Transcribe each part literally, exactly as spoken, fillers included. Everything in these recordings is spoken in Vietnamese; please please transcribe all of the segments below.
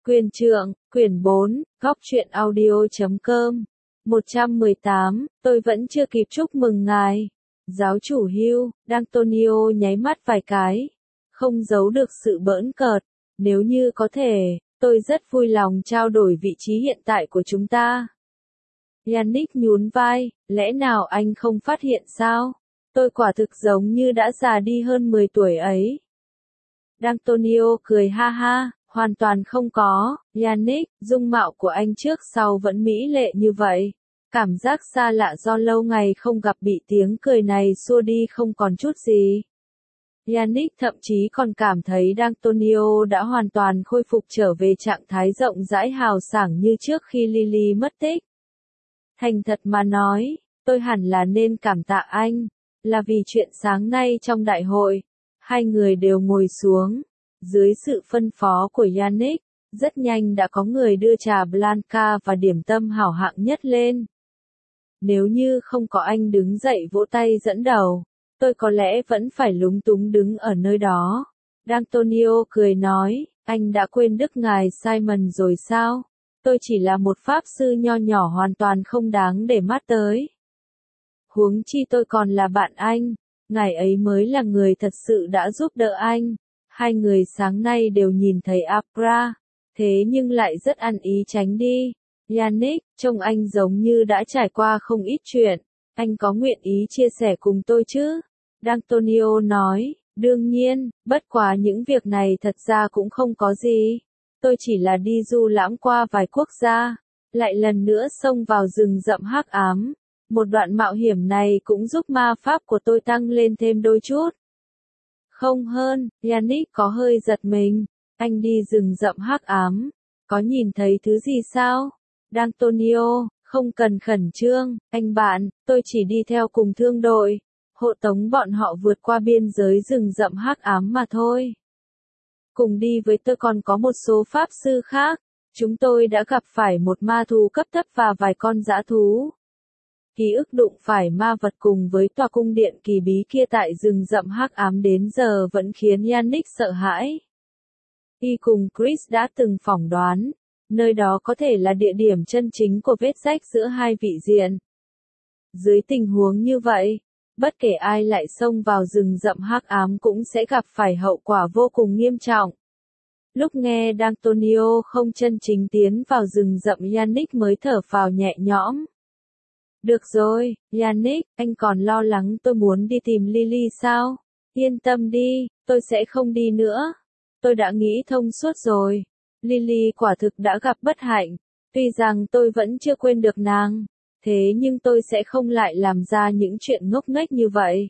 Quyền trượng, quyển bốn, góc truyện audio chấm com. một trăm mười tám, tôi vẫn chưa kịp chúc mừng ngài. Giáo chủ Hugh, D'Antonio nháy mắt vài cái. Không giấu được sự bỡn cợt. Nếu như có thể, tôi rất vui lòng trao đổi vị trí hiện tại của chúng ta. Yannick nhún vai, lẽ nào anh không phát hiện sao? Tôi quả thực giống như đã già đi hơn mười tuổi ấy. D'Antonio cười ha ha, hoàn toàn không có, Yannick, dung mạo của anh trước sau vẫn mỹ lệ như vậy. Cảm giác xa lạ do lâu ngày không gặp bị tiếng cười này xua đi không còn chút gì. Yannick thậm chí còn cảm thấy D'Antonio đã hoàn toàn khôi phục trở về trạng thái rộng rãi hào sảng như trước khi Lily mất tích. Thành thật mà nói, tôi hẳn là nên cảm tạ anh, là vì chuyện sáng nay trong đại hội. Hai người đều ngồi xuống. Dưới sự phân phó của Yannick, rất nhanh đã có người đưa trà Blanca và điểm tâm hảo hạng nhất lên. Nếu như không có anh đứng dậy vỗ tay dẫn đầu, tôi có lẽ vẫn phải lúng túng đứng ở nơi đó. D'Antonio cười nói, anh đã quên đức ngài Simon rồi sao? Tôi chỉ là một pháp sư nho nhỏ hoàn toàn không đáng để mắt tới. Huống chi tôi còn là bạn anh, ngài ấy mới là người thật sự đã giúp đỡ anh. Hai người sáng nay đều nhìn thấy Abra, thế nhưng lại rất ăn ý tránh đi. Yannick, trông anh giống như đã trải qua không ít chuyện, anh có nguyện ý chia sẻ cùng tôi chứ? D'Antonio nói, đương nhiên, bất quá những việc này thật ra cũng không có gì. Tôi chỉ là đi du lãm qua vài quốc gia, lại lần nữa xông vào rừng rậm hắc ám. Một đoạn mạo hiểm này cũng giúp ma pháp của tôi tăng lên thêm đôi chút. Không hơn, Yannick có hơi giật mình. Anh đi rừng rậm hắc ám. Có nhìn thấy thứ gì sao? D'Antonio, không cần khẩn trương, anh bạn, tôi chỉ đi theo cùng thương đội. Hộ tống bọn họ vượt qua biên giới rừng rậm hắc ám mà thôi. Cùng đi với tôi còn có một số pháp sư khác. Chúng tôi đã gặp phải một ma thú cấp thấp và vài con dã thú. Ký ức đụng phải ma vật cùng với tòa cung điện kỳ bí kia tại rừng rậm hắc ám đến giờ vẫn khiến Yannick sợ hãi. Y cùng Chris đã từng phỏng đoán, nơi đó có thể là địa điểm chân chính của vết rách giữa hai vị diện. Dưới tình huống như vậy, bất kể ai lại xông vào rừng rậm hắc ám cũng sẽ gặp phải hậu quả vô cùng nghiêm trọng. Lúc nghe D'Antonio không chân chính tiến vào rừng rậm Yannick mới thở phào nhẹ nhõm. Được rồi, Yannick, anh còn lo lắng tôi muốn đi tìm Lily sao? Yên tâm đi, tôi sẽ không đi nữa. Tôi đã nghĩ thông suốt rồi. Lily quả thực đã gặp bất hạnh. Tuy rằng tôi vẫn chưa quên được nàng, thế nhưng tôi sẽ không lại làm ra những chuyện ngốc nghếch như vậy.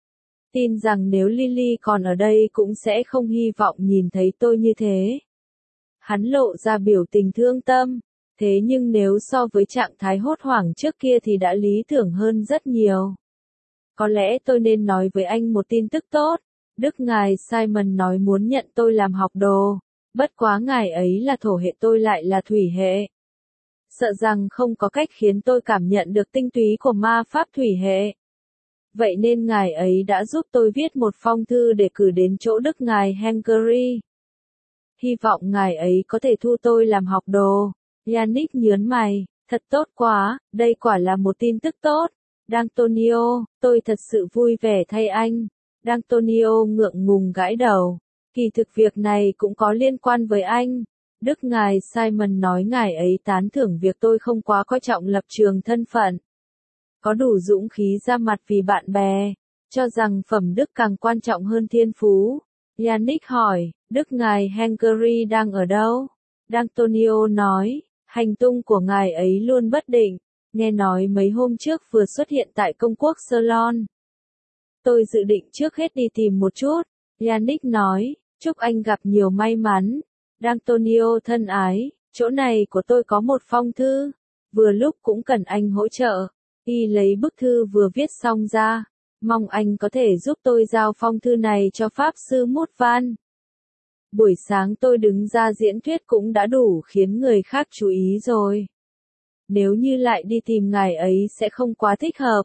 Tin rằng nếu Lily còn ở đây cũng sẽ không hy vọng nhìn thấy tôi như thế. Hắn lộ ra biểu tình thương tâm. Thế nhưng nếu so với trạng thái hốt hoảng trước kia thì đã lý tưởng hơn rất nhiều. Có lẽ tôi nên nói với anh một tin tức tốt. Đức ngài Simon nói muốn nhận tôi làm học đồ. Bất quá ngài ấy là thổ hệ, tôi lại là thủy hệ. Sợ rằng không có cách khiến tôi cảm nhận được tinh túy của ma pháp thủy hệ. Vậy nên ngài ấy đã giúp tôi viết một phong thư để cử đến chỗ đức ngài Henry. Hy vọng ngài ấy có thể thu tôi làm học đồ. Yannick nhớn mày, thật tốt quá, đây quả là một tin tức tốt. D'Antonio, tôi thật sự vui vẻ thay anh. D'Antonio ngượng ngùng gãi đầu. Kỳ thực việc này cũng có liên quan với anh. Đức ngài Simon nói ngài ấy tán thưởng việc tôi không quá coi trọng lập trường thân phận. Có đủ dũng khí ra mặt vì bạn bè, cho rằng phẩm đức càng quan trọng hơn thiên phú. Yannick hỏi, đức ngài Henry đang ở đâu? D'Antonio nói, hành tung của ngài ấy luôn bất định, nghe nói mấy hôm trước vừa xuất hiện tại công quốc Ceylon. Tôi dự định trước hết đi tìm một chút, Yannick nói, chúc anh gặp nhiều may mắn. D'Antonio thân ái, chỗ này của tôi có một phong thư, vừa lúc cũng cần anh hỗ trợ. Y lấy bức thư vừa viết xong ra, mong anh có thể giúp tôi giao phong thư này cho pháp sư Mút Van. Buổi sáng tôi đứng ra diễn thuyết cũng đã đủ khiến người khác chú ý rồi. Nếu như lại đi tìm ngài ấy sẽ không quá thích hợp.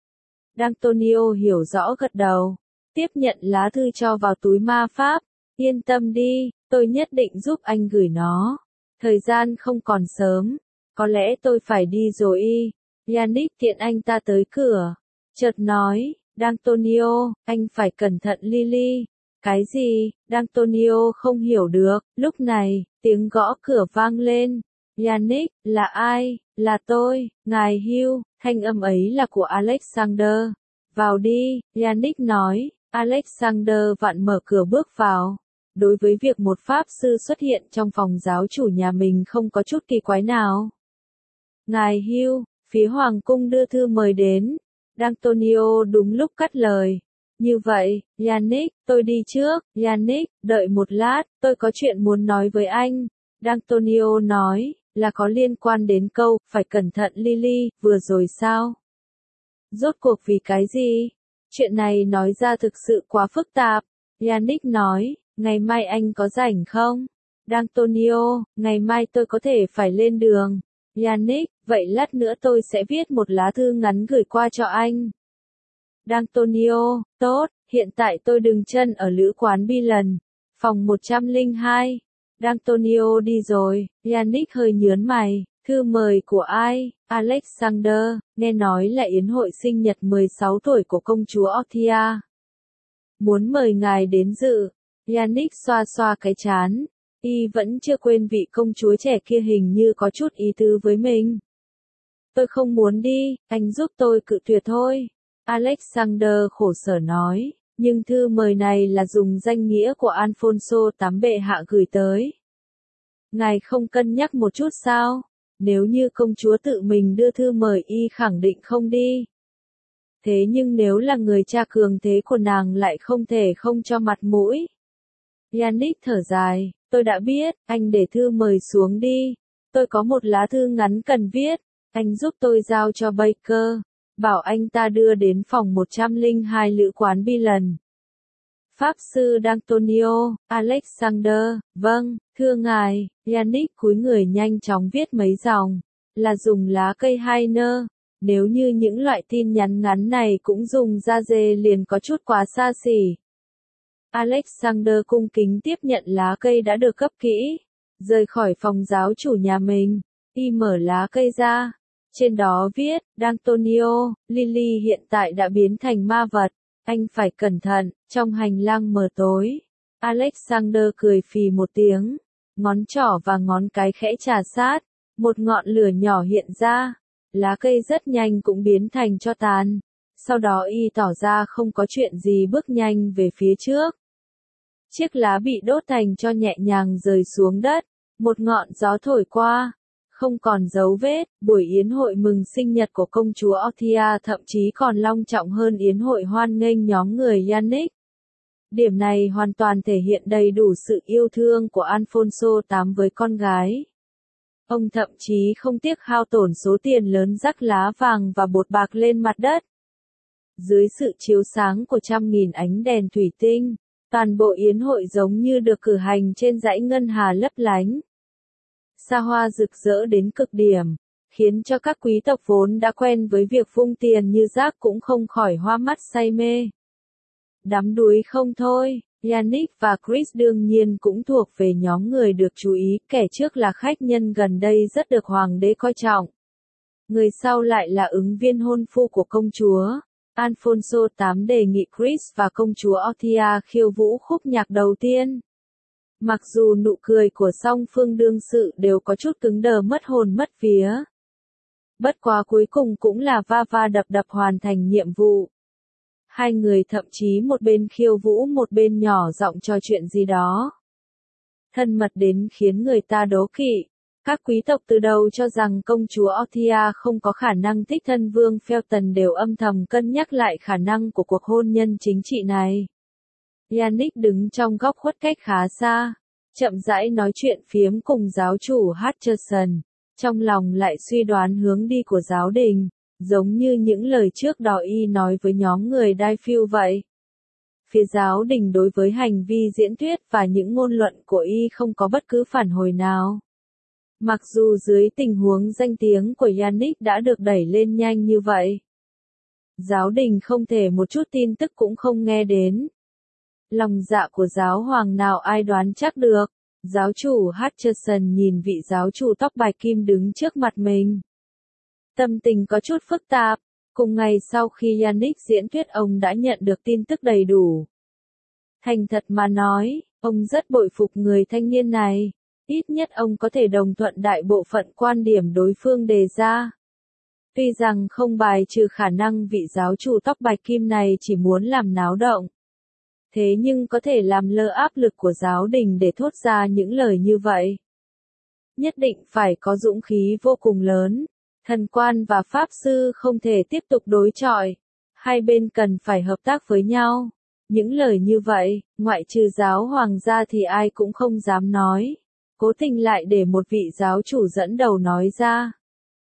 D'Antonio hiểu rõ gật đầu. Tiếp nhận lá thư cho vào túi ma pháp. Yên tâm đi, tôi nhất định giúp anh gửi nó. Thời gian không còn sớm, có lẽ tôi phải đi rồi y. Yannick tiện anh ta tới cửa, chợt nói, D'Antonio, anh phải cẩn thận Lily. Cái gì? D'Antonio không hiểu được, lúc này, tiếng gõ cửa vang lên. Yannick, là ai? Là tôi, ngài Hugh, thanh âm ấy là của Alexander. Vào đi, Yannick nói. Alexander vặn mở cửa bước vào. Đối với việc một pháp sư xuất hiện trong phòng giáo chủ nhà mình không có chút kỳ quái nào. Ngài Hugh, phía hoàng cung đưa thư mời đến. D'Antonio đúng lúc cắt lời. Như vậy, Yannick, tôi đi trước. Yannick, đợi một lát, tôi có chuyện muốn nói với anh. D'Antonio nói, là có liên quan đến câu, phải cẩn thận Lily, vừa rồi sao? Rốt cuộc vì cái gì? Chuyện này nói ra thực sự quá phức tạp. Yannick nói, ngày mai anh có rảnh không? D'Antonio, ngày mai tôi có thể phải lên đường. Yannick, vậy lát nữa tôi sẽ viết một lá thư ngắn gửi qua cho anh. D'Antonio, tốt, hiện tại tôi đừng chân ở lữ quán Bilan, phòng một trăm lẻ hai. D'Antonio đi rồi, Yannick hơi nhớn mày, thư mời của ai? Alexander, nghe nói là yến hội sinh nhật mười sáu tuổi của công chúa Orthia. Muốn mời ngài đến dự. Yannick xoa xoa cái trán, y vẫn chưa quên vị công chúa trẻ kia hình như có chút ý tứ với mình. Tôi không muốn đi, anh giúp tôi cự tuyệt thôi. Alexander khổ sở nói, nhưng thư mời này là dùng danh nghĩa của Alfonso tám bệ hạ gửi tới. Ngài không cân nhắc một chút sao? Nếu như công chúa tự mình đưa thư mời y khẳng định không đi. Thế nhưng nếu là người cha cường thế của nàng lại không thể không cho mặt mũi. Yannick thở dài, tôi đã biết, anh để thư mời xuống đi. Tôi có một lá thư ngắn cần viết, anh giúp tôi giao cho Baker. Bảo anh ta đưa đến phòng một trăm lẻ hai lữ quán Bilan. Pháp sư D'Antonio, Alexander, vâng, thưa ngài. Yannick cúi người nhanh chóng viết mấy dòng, là dùng lá cây hai nơ. Nếu như những loại tin nhắn ngắn này cũng dùng da dê liền có chút quá xa xỉ. Alexander cung kính tiếp nhận lá cây đã được cấp kỹ, rời khỏi phòng giáo chủ nhà mình, y mở lá cây ra. Trên đó viết, D'Antonio, Lily hiện tại đã biến thành ma vật, anh phải cẩn thận, trong hành lang mờ tối. Alexander cười phì một tiếng, ngón trỏ và ngón cái khẽ chà sát, một ngọn lửa nhỏ hiện ra, lá cây rất nhanh cũng biến thành tro tàn. Sau đó y tỏ ra không có chuyện gì bước nhanh về phía trước. Chiếc lá bị đốt thành tro nhẹ nhàng rơi xuống đất, một ngọn gió thổi qua. Không còn dấu vết, buổi yến hội mừng sinh nhật của công chúa Orthia thậm chí còn long trọng hơn yến hội hoan nghênh nhóm người Yannick. Điểm này hoàn toàn thể hiện đầy đủ sự yêu thương của Alfonso tám với con gái. Ông thậm chí không tiếc hao tổn số tiền lớn rắc lá vàng và bột bạc lên mặt đất. Dưới sự chiếu sáng của trăm nghìn ánh đèn thủy tinh, toàn bộ yến hội giống như được cử hành trên dãy ngân hà lấp lánh. Xa hoa rực rỡ đến cực điểm, khiến cho các quý tộc vốn đã quen với việc vung tiền như rác cũng không khỏi hoa mắt say mê. Đắm đuối không thôi, Yannick và Chris đương nhiên cũng thuộc về nhóm người được chú ý, kẻ trước là khách nhân gần đây rất được hoàng đế coi trọng. Người sau lại là ứng viên hôn phu của công chúa. Alfonso tám đề nghị Chris và công chúa Orthia khiêu vũ khúc nhạc đầu tiên. Mặc dù nụ cười của song phương đương sự đều có chút cứng đờ mất hồn mất vía. Bất quá cuối cùng cũng là va va đập đập hoàn thành nhiệm vụ. Hai người thậm chí một bên khiêu vũ một bên nhỏ giọng trò chuyện gì đó. Thân mật đến khiến người ta đố kỵ. Các quý tộc từ đầu cho rằng công chúa Orthia không có khả năng thích thân vương Felton đều âm thầm cân nhắc lại khả năng của cuộc hôn nhân chính trị này. Yannick đứng trong góc khuất cách khá xa, chậm rãi nói chuyện phiếm cùng giáo chủ Hutcherson, trong lòng lại suy đoán hướng đi của giáo đình, giống như những lời trước đó y nói với nhóm người Dayfield vậy. Phía giáo đình đối với hành vi diễn thuyết và những ngôn luận của y không có bất cứ phản hồi nào. Mặc dù dưới tình huống danh tiếng của Yannick đã được đẩy lên nhanh như vậy, giáo đình không thể một chút tin tức cũng không nghe đến. Lòng dạ của giáo hoàng nào ai đoán chắc được, Giáo chủ Hutcherson nhìn vị giáo chủ tóc bạch kim đứng trước mặt mình. Tâm tình có chút phức tạp. Cùng ngày sau khi Yannick diễn thuyết ông đã nhận được tin tức đầy đủ. Thành thật mà nói, ông rất bội phục người thanh niên này. Ít nhất ông có thể đồng thuận đại bộ phận quan điểm đối phương đề ra. Tuy rằng không bài trừ khả năng vị giáo chủ tóc bạch kim này chỉ muốn làm náo động. Thế nhưng có thể làm lơ áp lực của giáo đình để thốt ra những lời như vậy. Nhất định phải có dũng khí vô cùng lớn. Thần quan và pháp sư không thể tiếp tục đối chọi. Hai bên cần phải hợp tác với nhau. Những lời như vậy, ngoại trừ giáo hoàng gia thì ai cũng không dám nói. Cố tình lại để một vị giáo chủ dẫn đầu nói ra.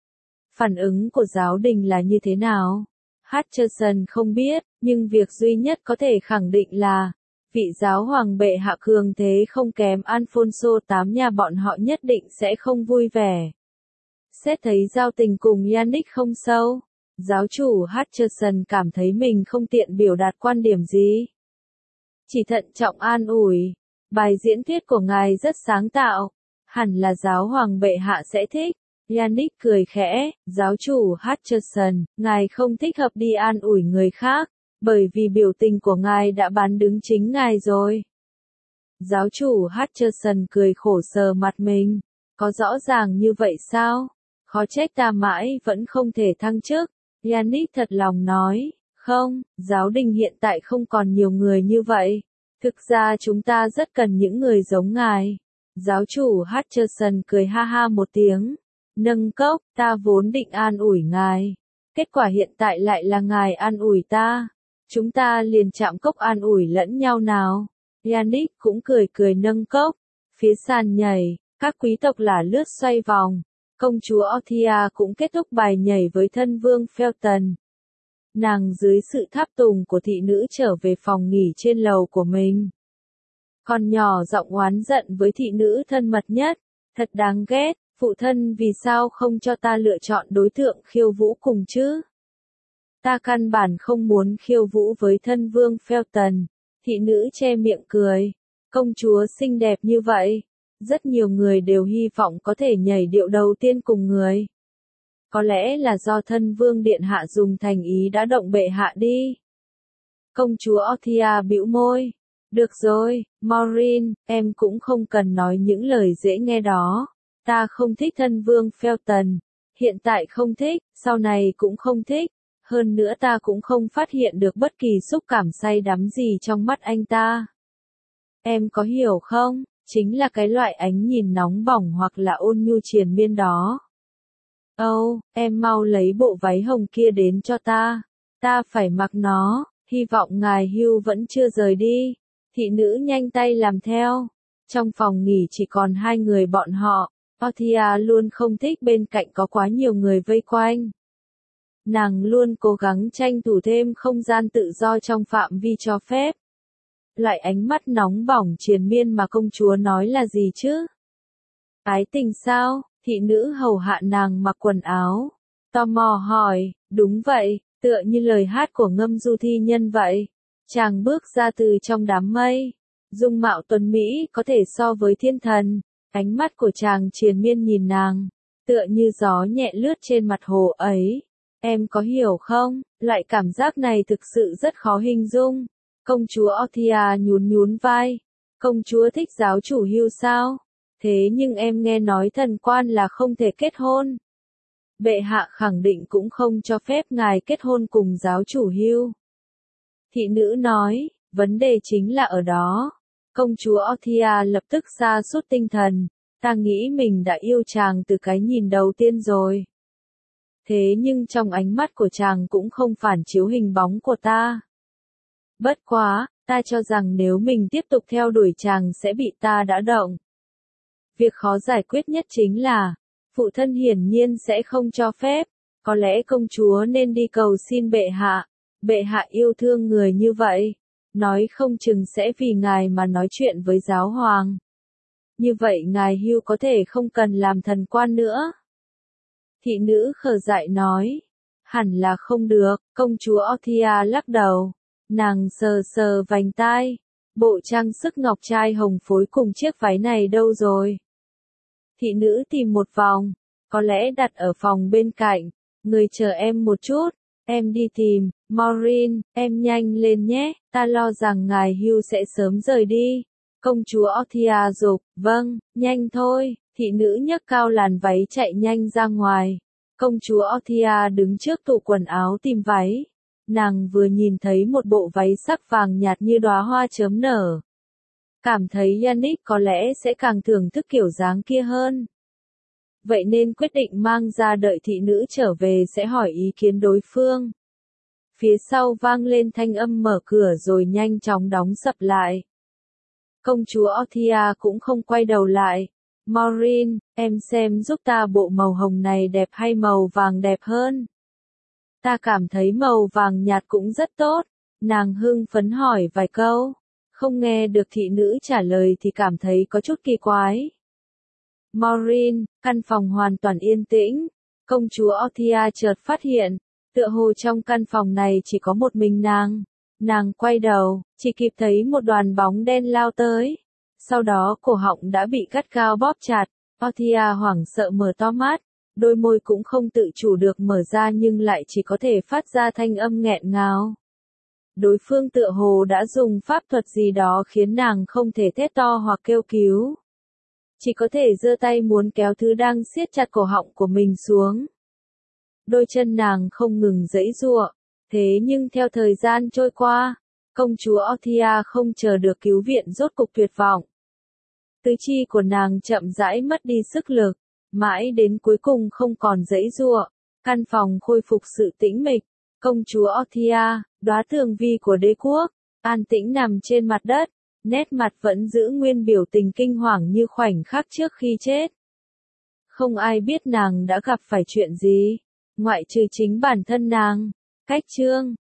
Phản ứng của giáo đình là như thế nào? Hutcherson không biết, nhưng việc duy nhất có thể khẳng định là, vị giáo hoàng bệ hạ cường thế không kém Alfonso tám nhà bọn họ nhất định sẽ không vui vẻ. Xét thấy giao tình cùng Yannick không sâu, giáo chủ Hutcherson cảm thấy mình không tiện biểu đạt quan điểm gì. Chỉ thận trọng an ủi, bài diễn thuyết của ngài rất sáng tạo, hẳn là giáo hoàng bệ hạ sẽ thích. Yannick cười khẽ, giáo chủ Hutcherson, ngài không thích hợp đi an ủi người khác, bởi vì biểu tình của ngài đã bán đứng chính ngài rồi. Giáo chủ Hutcherson cười khổ sờ mặt mình, có rõ ràng như vậy sao? Khó trách ta mãi vẫn không thể thăng chức. Yannick thật lòng nói, không, giáo đình hiện tại không còn nhiều người như vậy. Thực ra chúng ta rất cần những người giống ngài. Giáo chủ Hutcherson cười ha ha một tiếng. Nâng cốc, ta vốn định an ủi ngài. Kết quả hiện tại lại là ngài an ủi ta. Chúng ta liền chạm cốc an ủi lẫn nhau nào. Yannick cũng cười cười nâng cốc. Phía sàn nhảy, các quý tộc là lướt xoay vòng. Công chúa Orthia cũng kết thúc bài nhảy với thân vương Felton. Nàng dưới sự tháp tùng của thị nữ trở về phòng nghỉ trên lầu của mình. Con nhỏ giọng oán giận với thị nữ thân mật nhất. Thật đáng ghét, phụ thân vì sao không cho ta lựa chọn đối tượng khiêu vũ cùng chứ? Ta căn bản không muốn khiêu vũ với thân vương Felton. Thị nữ che miệng cười. Công chúa xinh đẹp như vậy. Rất nhiều người đều hy vọng có thể nhảy điệu đầu tiên cùng người. Có lẽ là do thân vương điện hạ dùng thành ý đã động bệ hạ đi. Công chúa Orthia bĩu môi. Được rồi, Maureen, em cũng không cần nói những lời dễ nghe đó. Ta không thích thân vương Felton. Hiện tại không thích, sau này cũng không thích. Hơn nữa ta cũng không phát hiện được bất kỳ xúc cảm say đắm gì trong mắt anh ta. Em có hiểu không? Chính là cái loại ánh nhìn nóng bỏng hoặc là ôn nhu triền miên đó. Âu, oh, em mau lấy bộ váy hồng kia đến cho ta. Ta phải mặc nó, hy vọng ngài Hugh vẫn chưa rời đi. Thị nữ nhanh tay làm theo. Trong phòng nghỉ chỉ còn hai người bọn họ. Orthia luôn không thích bên cạnh có quá nhiều người vây quanh. Nàng luôn cố gắng tranh thủ thêm không gian tự do trong phạm vi cho phép. Loại ánh mắt nóng bỏng triền miên mà công chúa nói là gì chứ? Ái tình sao? Thị nữ hầu hạ nàng mặc quần áo. Tò mò hỏi, đúng vậy, tựa như lời hát của ngâm du thi nhân vậy. Chàng bước ra từ trong đám mây. Dung mạo tuấn Mỹ có thể so với thiên thần. Ánh mắt của chàng triền miên nhìn nàng. Tựa như gió nhẹ lướt trên mặt hồ ấy. Em có hiểu không? Loại cảm giác này thực sự rất khó hình dung. Công chúa Orthia nhún nhún vai. Công chúa thích giáo chủ Hugh sao? Thế nhưng em nghe nói thần quan là không thể kết hôn. Bệ hạ khẳng định cũng không cho phép ngài kết hôn cùng giáo chủ Hugh. Thị nữ nói, vấn đề chính là ở đó. Công chúa Orthia lập tức sa sút tinh thần. Ta nghĩ mình đã yêu chàng từ cái nhìn đầu tiên rồi. Thế nhưng trong ánh mắt của chàng cũng không phản chiếu hình bóng của ta. Bất quá, ta cho rằng nếu mình tiếp tục theo đuổi chàng sẽ bị ta đã động. Việc khó giải quyết nhất chính là, phụ thân hiển nhiên sẽ không cho phép, có lẽ công chúa nên đi cầu xin bệ hạ, bệ hạ yêu thương người như vậy, nói không chừng sẽ vì ngài mà nói chuyện với giáo hoàng. Như vậy ngài Hugh có thể không cần làm thần quan nữa. Thị nữ khờ dại nói, hẳn là không được, công chúa Orthia lắc đầu, nàng sờ sờ vành tai, Bộ trang sức ngọc trai hồng phối cùng chiếc váy này đâu rồi? Thị nữ tìm một vòng, có lẽ đặt ở phòng bên cạnh. Người chờ em một chút, em đi tìm. Maureen, em nhanh lên nhé, ta lo rằng ngài Hugh sẽ sớm rời đi. Công chúa Othia dục, vâng, nhanh thôi. Thị nữ nhấc cao làn váy chạy nhanh ra ngoài. Công chúa Othia đứng trước tủ quần áo tìm váy. Nàng vừa nhìn thấy một bộ váy sắc vàng nhạt như đóa hoa chớm nở. Cảm thấy Yannick có lẽ sẽ càng thưởng thức kiểu dáng kia hơn. Vậy nên quyết định mang ra đợi thị nữ trở về sẽ hỏi ý kiến đối phương. Phía sau vang lên thanh âm mở cửa rồi nhanh chóng đóng sập lại. Công chúa Othia cũng không quay đầu lại. Maureen, em xem giúp ta bộ màu hồng này đẹp hay màu vàng đẹp hơn? Ta cảm thấy màu vàng nhạt cũng rất tốt. Nàng hưng phấn hỏi vài câu. Không nghe được thị nữ trả lời thì cảm thấy có chút kỳ quái. Maureen, căn phòng hoàn toàn yên tĩnh. Công chúa Othia chợt phát hiện, tựa hồ trong căn phòng này chỉ có một mình nàng. Nàng quay đầu, chỉ kịp thấy một đoàn bóng đen lao tới. Sau đó cổ họng đã bị gắt gao bóp chặt. Othia hoảng sợ mở to mắt, đôi môi cũng không tự chủ được mở ra nhưng lại chỉ có thể phát ra thanh âm nghẹn ngào. Đối phương tựa hồ đã dùng pháp thuật gì đó khiến nàng không thể thét to hoặc kêu cứu. Chỉ có thể giơ tay muốn kéo thứ đang siết chặt cổ họng của mình xuống. Đôi chân nàng không ngừng giãy giụa. Thế nhưng theo thời gian trôi qua, công chúa Othia không chờ được cứu viện rốt cục tuyệt vọng. Tứ chi của nàng chậm rãi mất đi sức lực, mãi đến cuối cùng không còn giãy giụa. Căn phòng khôi phục sự tĩnh mịch. Công chúa Othia, đóa tường vi của đế quốc, an tĩnh nằm trên mặt đất, nét mặt vẫn giữ nguyên biểu tình kinh hoàng như khoảnh khắc trước khi chết. Không ai biết nàng đã gặp phải chuyện gì, ngoại trừ chính bản thân nàng. Cách chương